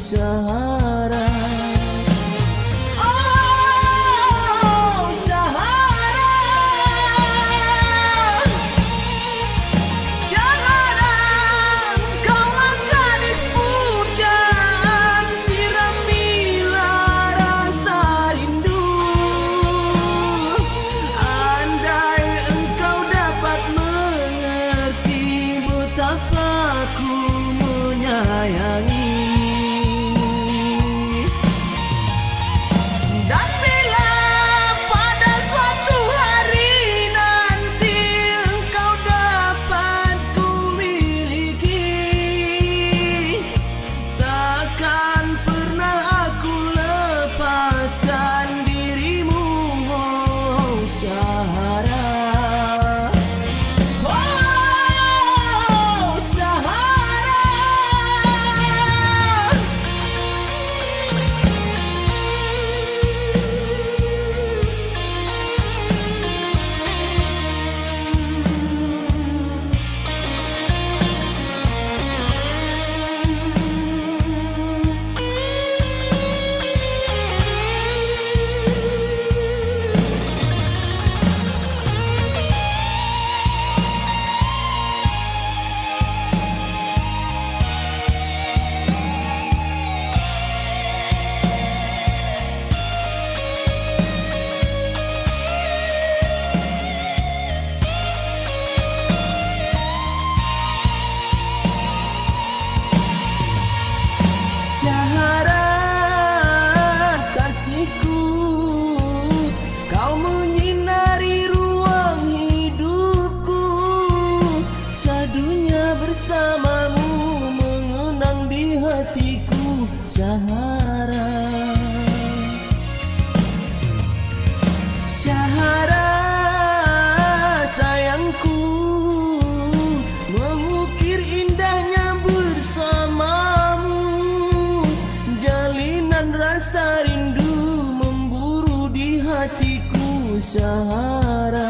Syahara. Syahara kasihku, kau menyinari ruang hidupku. Sadunya bersamamu mengenang di hatiku, Syahara. Syahara sayangku, mengukir indahnya bersamamu. Jalinan rasa rindu memburu di hatiku, Syahara.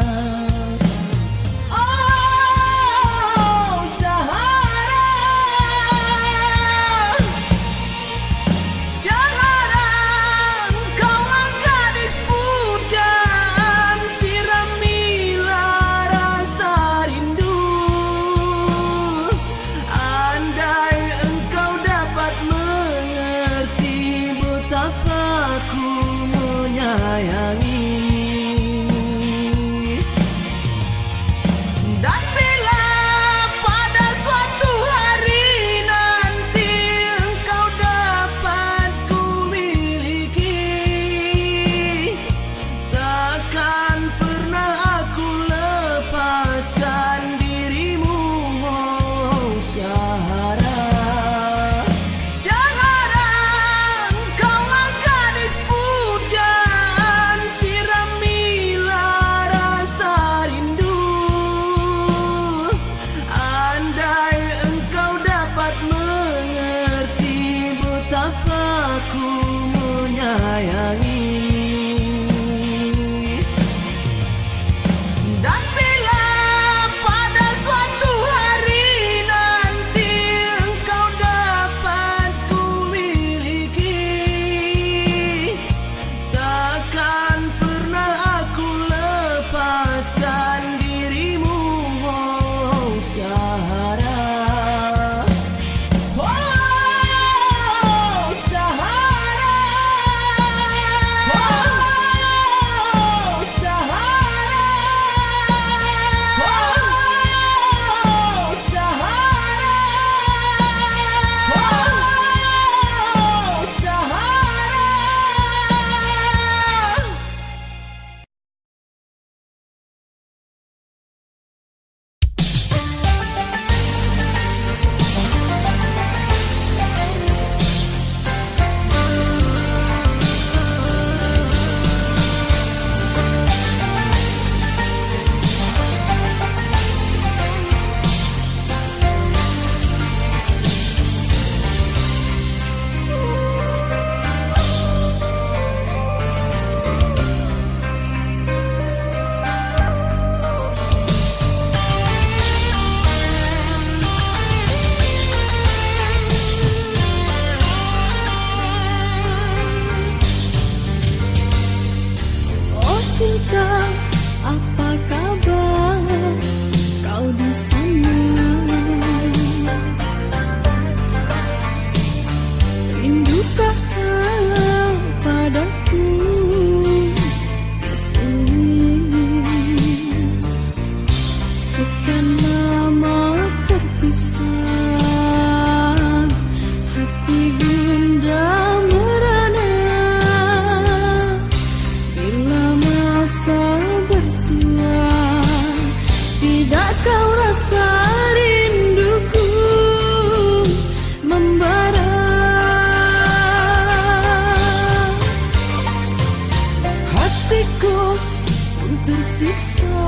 tersiksa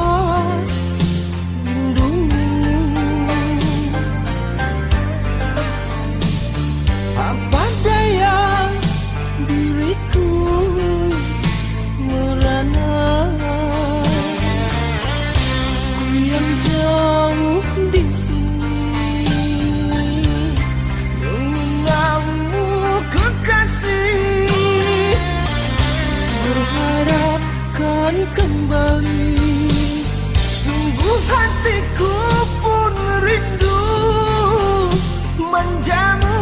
rindumu. Apa daya diriku merana, ku yang jauh di sini mengenangmu kekasih, berharap kan kembali. Sungguh hatiku pun rindu manjamu.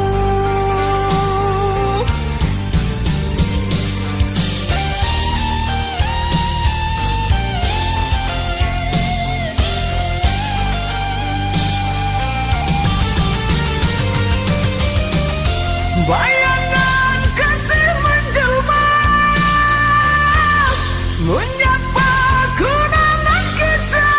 Bayangan kasih menjelma, menyapa kenangan kita.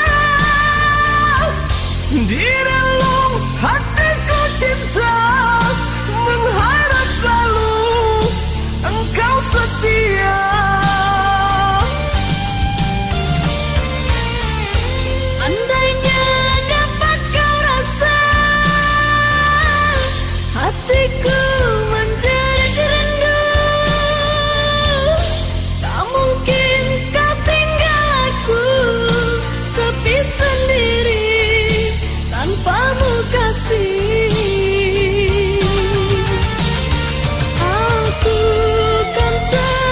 Di relung hatiku cinta, mengharap selalu engkau setia. Andainya dapat kau rasa hatiku tanpamu kasih. Aku kan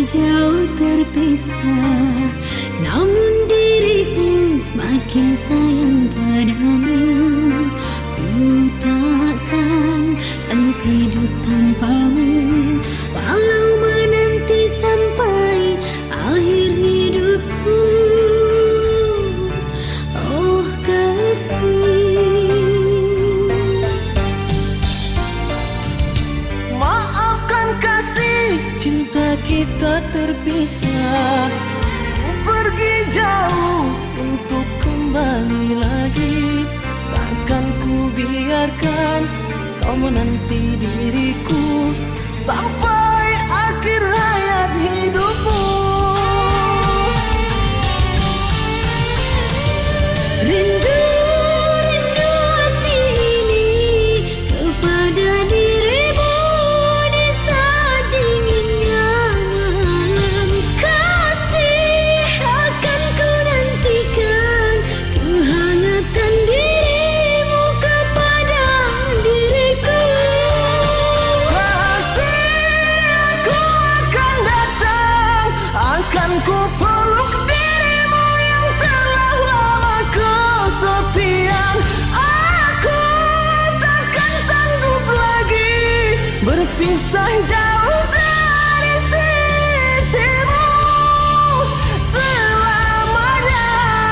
jauh terpisah, namun diriku semakin sayang padamu. Ku takkan sanggup hidup tanpamu, walau menanti sampai akhir hidupku. Oh kasih, maafkan kasih, cinta kita terpisah. Ku pergi jauh untuk kembali lagi. Takkan ku biarkan kau menanti diriku sampai akhir hayat hidupmu. rindu hati ini kepada dirimu di saat dinginnya malam. Kasih akan ku nantikan kehangatan dirimu kepada diriku. Kasih aku akan datang, akan ku peluk dirimu yang telah lama kesepian. Aku takkan sanggup lagi berpisah jauh dari sisimu selamanya.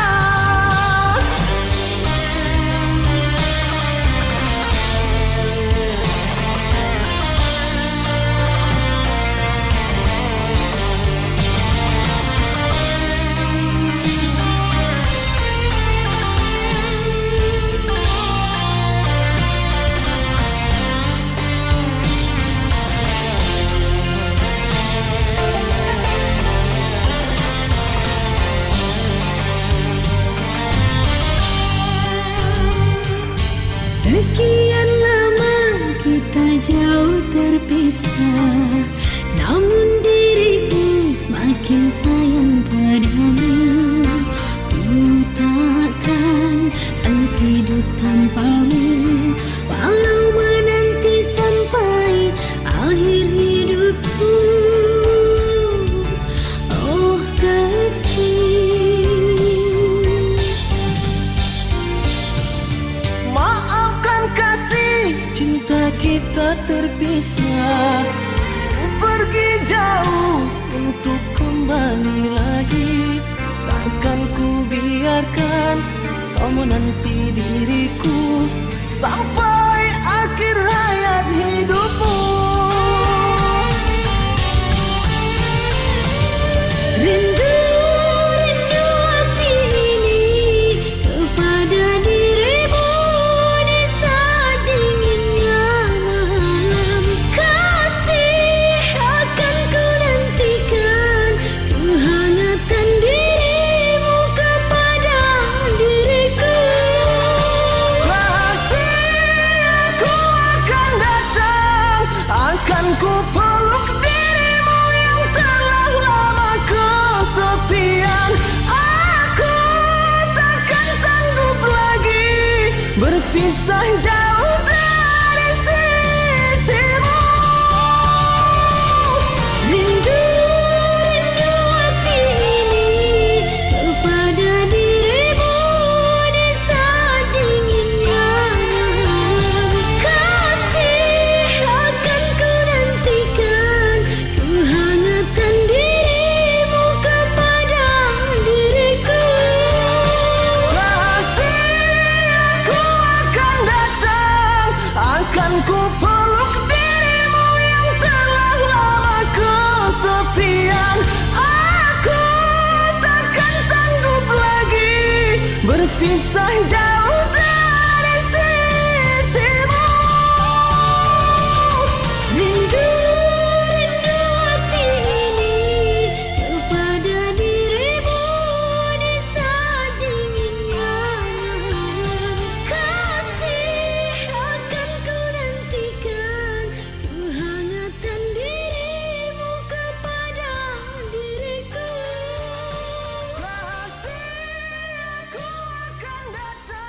Sekian lama kita jauh terpisah, namun diriku semakin sayang padamu. Ku takkan sanggup hidup tanpamu, walau menanti sampai akhir hidupku. Oh kasih, Maafkan kasih, cinta kita terpisah. Ku pergi jauh untuk kembali lagi. Takkan ku biarkan kau menanti diriku sampai akhir hayat hidupmu. rindu hati ini kepada dirimu di saat dinginnya malam. Kasih akan ku nantikan kehangatan dirimu kepada diriku. Kasih aku akan datang, akan ku peluk dirimu yang telah lama kesepian. Aku takkan sanggup lagi berpisah jauh dari sisimu. Rindu hati ini kepada dirimu di saat dinginnya malam. Kasih akan ku nantikan kehangatan dirimu kepada diriku. Kasih aku akan datang, akan ku peluk dirimu yang telah lama kesepian. Aku takkan sanggup lagi berpisah jauh dari sisimu. Rindu hati ini kepada dirimu di saat dinginnya malam. Kasih akan ku nantikan kehangatan dirimu kepada diriku. Kasih aku akan datang.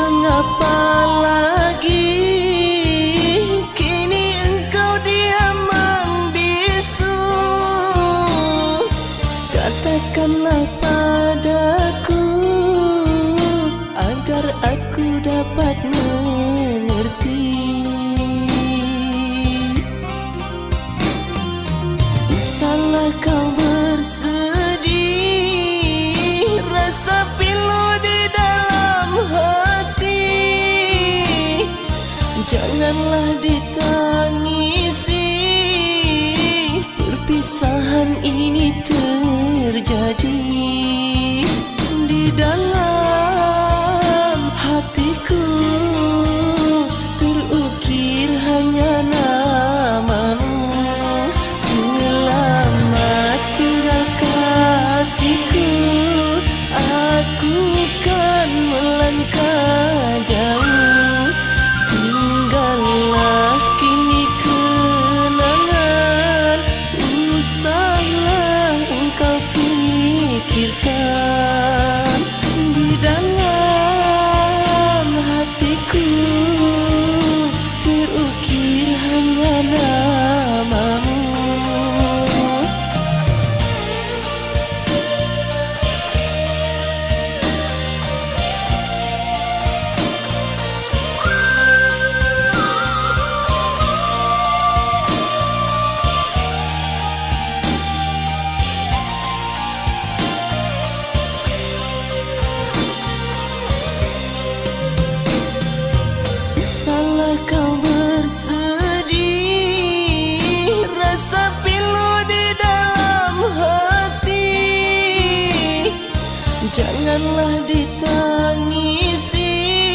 Mengapa lagi kini engkau diam membisu? Katakanlah padaku agar aku dapat mengerti. Usahlah kau bersedih, rasa pilu di dalam hati. Janganlah ditangisi, perpisahan ini terjadi. Di dalam hatiku terukir hanya namamu. Selamat tinggal kasihku, aku kan melangkah jauh. Tinggallah kini kenangan, usahlah engkau fikirkan. Di dalam hatiku terukir hanya namamu. Usahlah kau bersedih, rasa pilu di dalam hati. Janganlah ditangisi,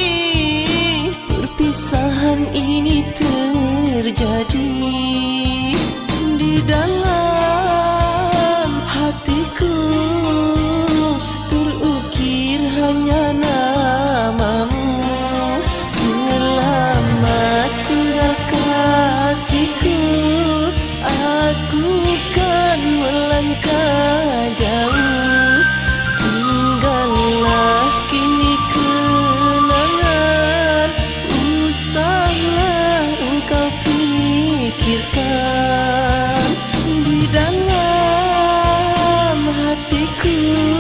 perpisahan ini terjadi. Di dalam hatiku terukir hanya namamu. Selamat tinggal kasihku, aku kan melangkah jauh. Tinggallah kini kenangan, usahlah engkau fikirkan. Di dalam hatiku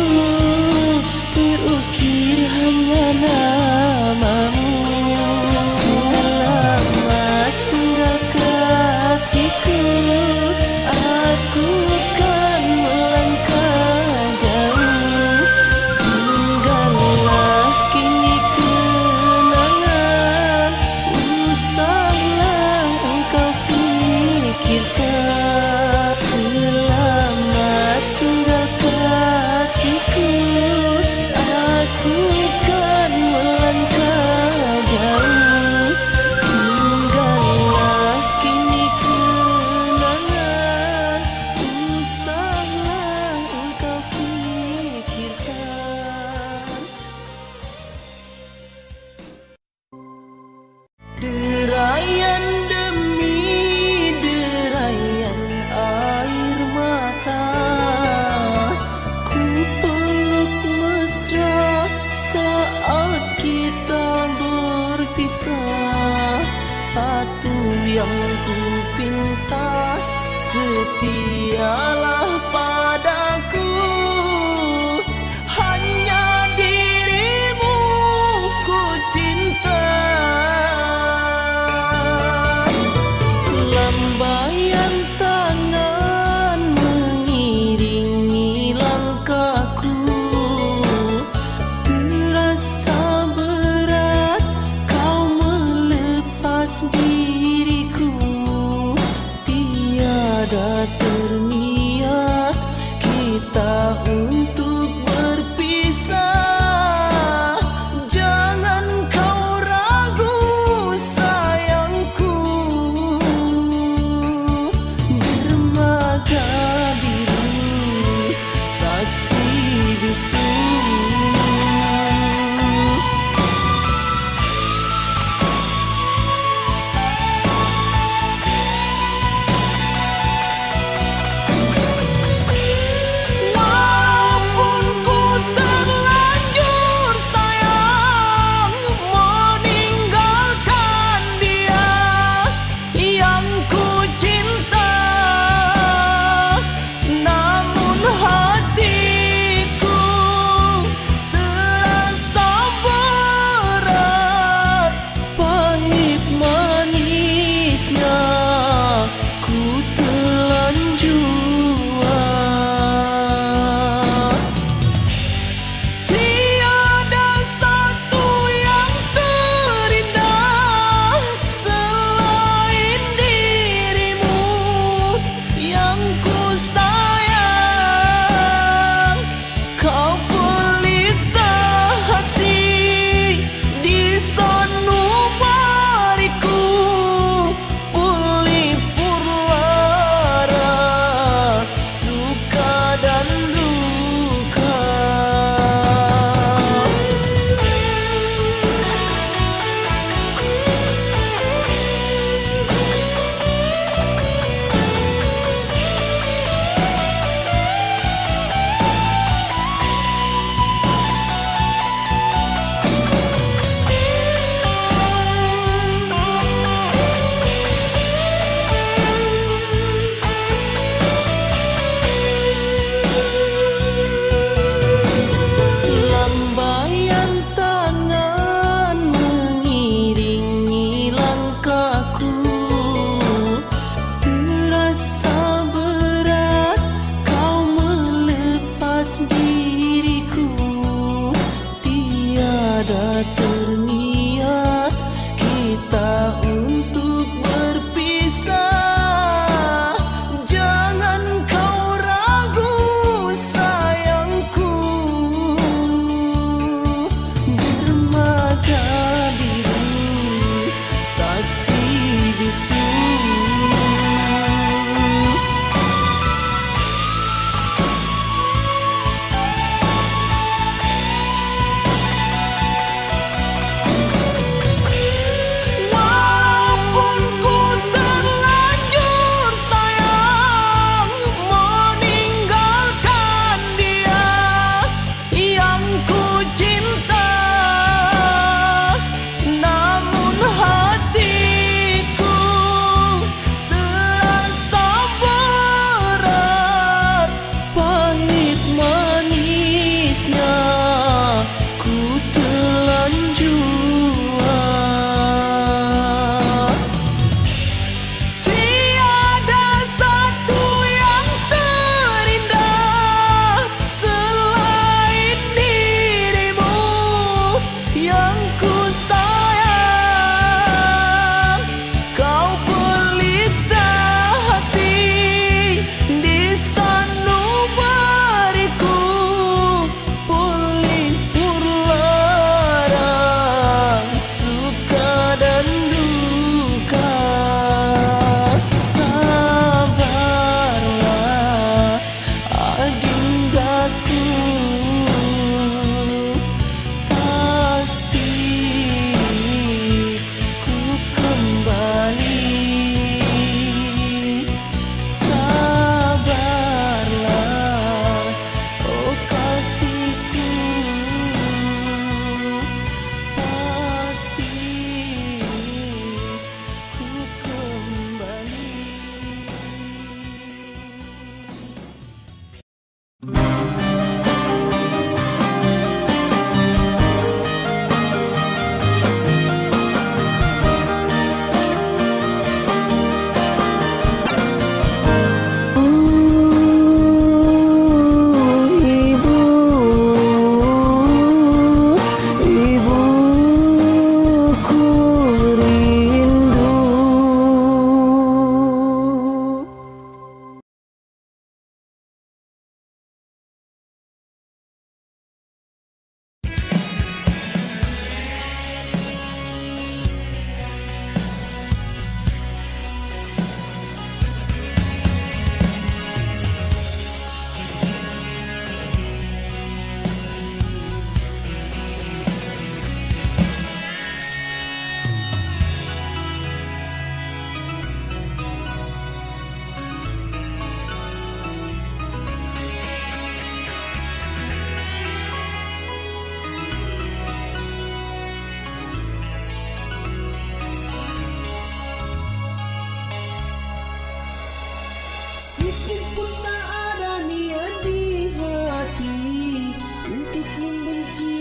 terukir hanya namamu. Selamat tinggal kasihku, aku kan melangkah jauh. Tinggallah kini kenangan, usahlah engkau fikirkan. Selamat tinggal kasihku, aku kan melangkah jauh. Tinggallah kini kenangan, usahlah engkau fikirkan. Derayan demi derayan air mata, ku peluk mesra saat kita berpisah. Satu yang ku pinta, setialah padaku. Hanya dirimu ku cinta. Lambaian tangan mengiringi langkahku, terasa berat kau melepas diriku. Tiada terniat suka dan duka. Sabarlah agindaku, pasti ku kembali. Sabarlah oh kasihku, pasti ku kembali. Ibuku rindu. Sedikit pun tak ada niat di hati untuk membenci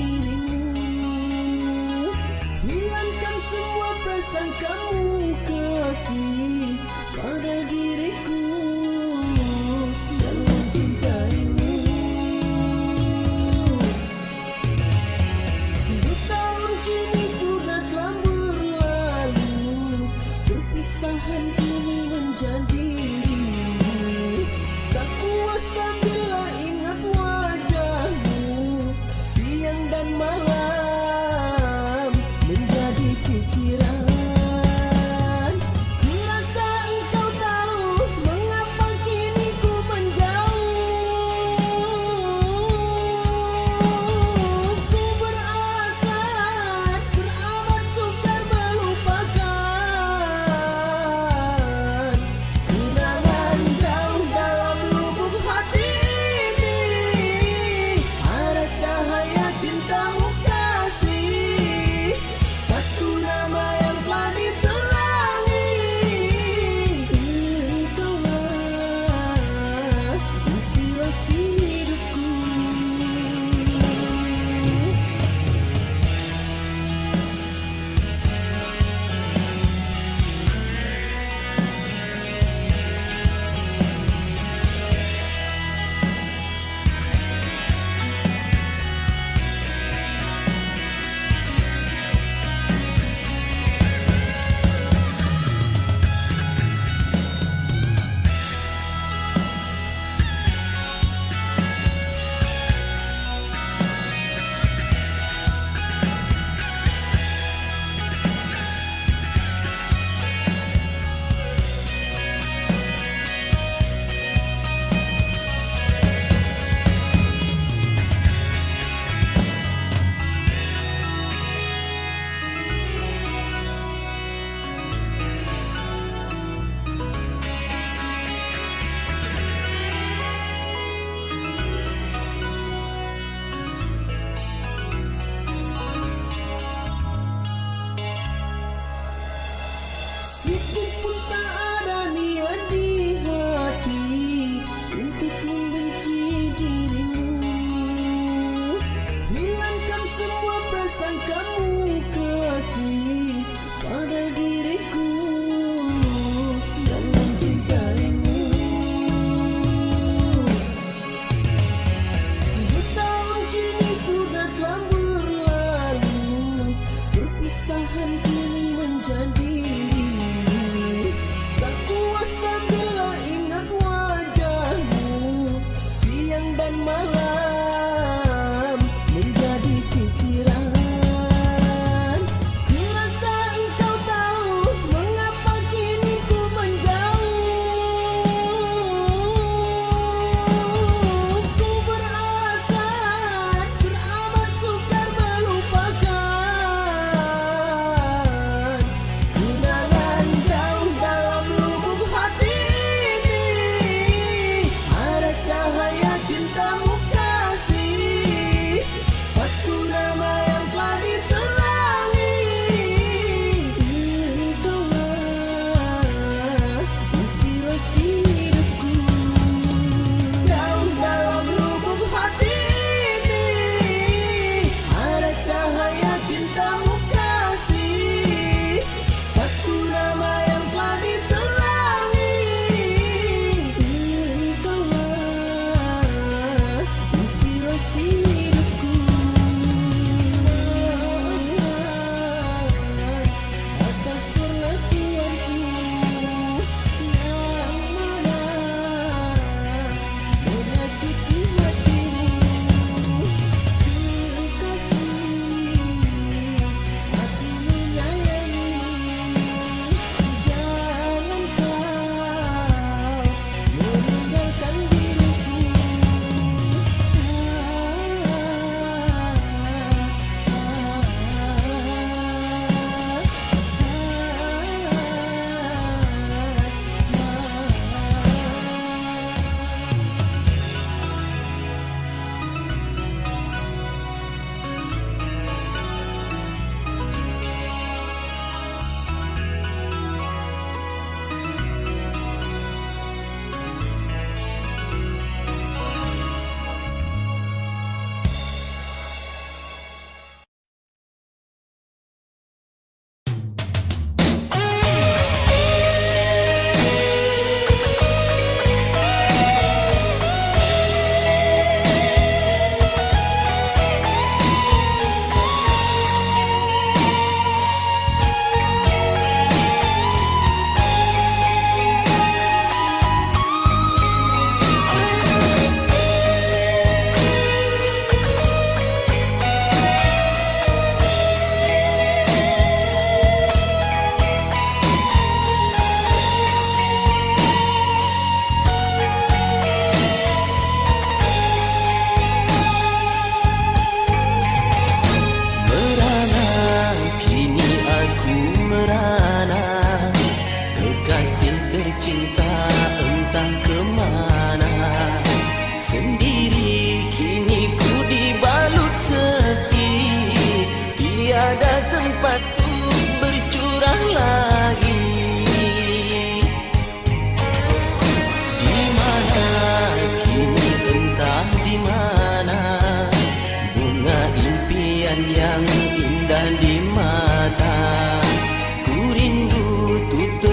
dirimu. Hilangkan semua prasangkamu kasih pada diriku yang mencintaimu. 2 tahun kini sudah telah berlalu, perpisahan kini menjadi rindu. Tak kuasa bila ingat wajahmu, siang dan malam menjadi fikiran. Kurasa engkau tahu mengapa kini ku menjauh. Ku beralasan teramat sukar melupakan kenangan jauh dalam lubuk hati ini. Ada cahaya cintamu kasih, satu nama yang telah diterangi. Engkaulah inspirasi hidupku. Sedikit pun tak ada niat di hati untuk membenci dirimu. Hilangkan semua prasangkamu kasih pada diriku yang mencintaimu. 2 tahun kini sudah telah berlalu, perpisahan kini menjadi rindu. Tak kuasa bila ingat wajahmu, siang dan malam menjadi fikiran.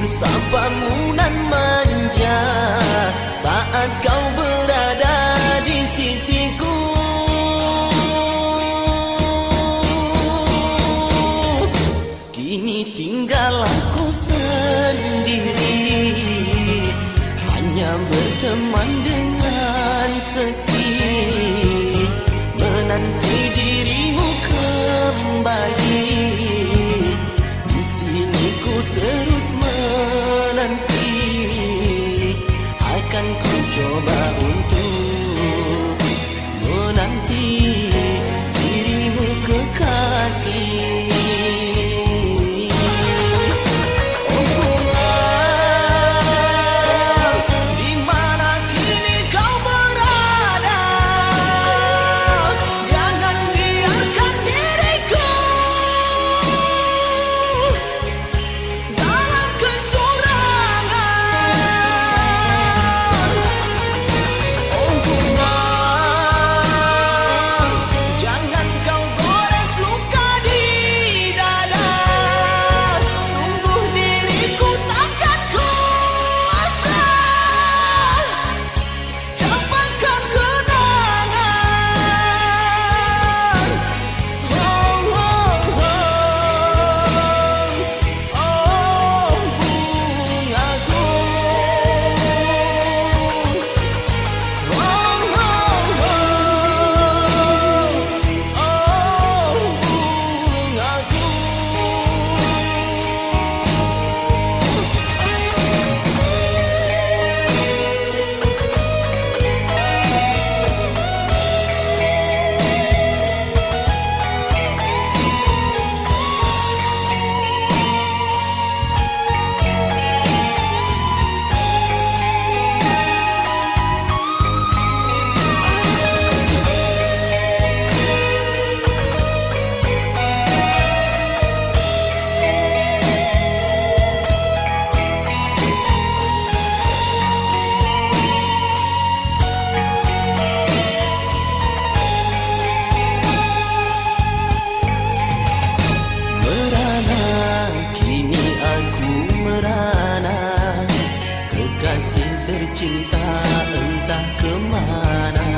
sapamu nan manja saat kau berada di sisiku. Kini tinggal aku sendiri, hanya berteman dengan sepi, menanti dirimu kembali. Di sini ku terus menanti, akan ku coba untuk menanti dirimu kekasih. Tercinta entah kemana,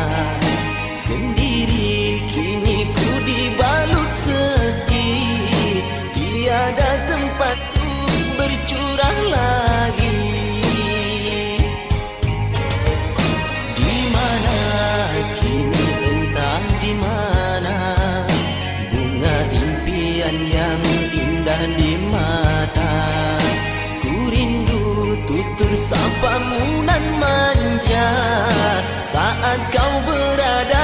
sendiri kini ku dibalut sedih, tiada tempat untuk bercurah lagi. Di mana kini entah di mana, bunga impian yang indah di mata. Ku rindu tutur sapamu nan manja saat kau berada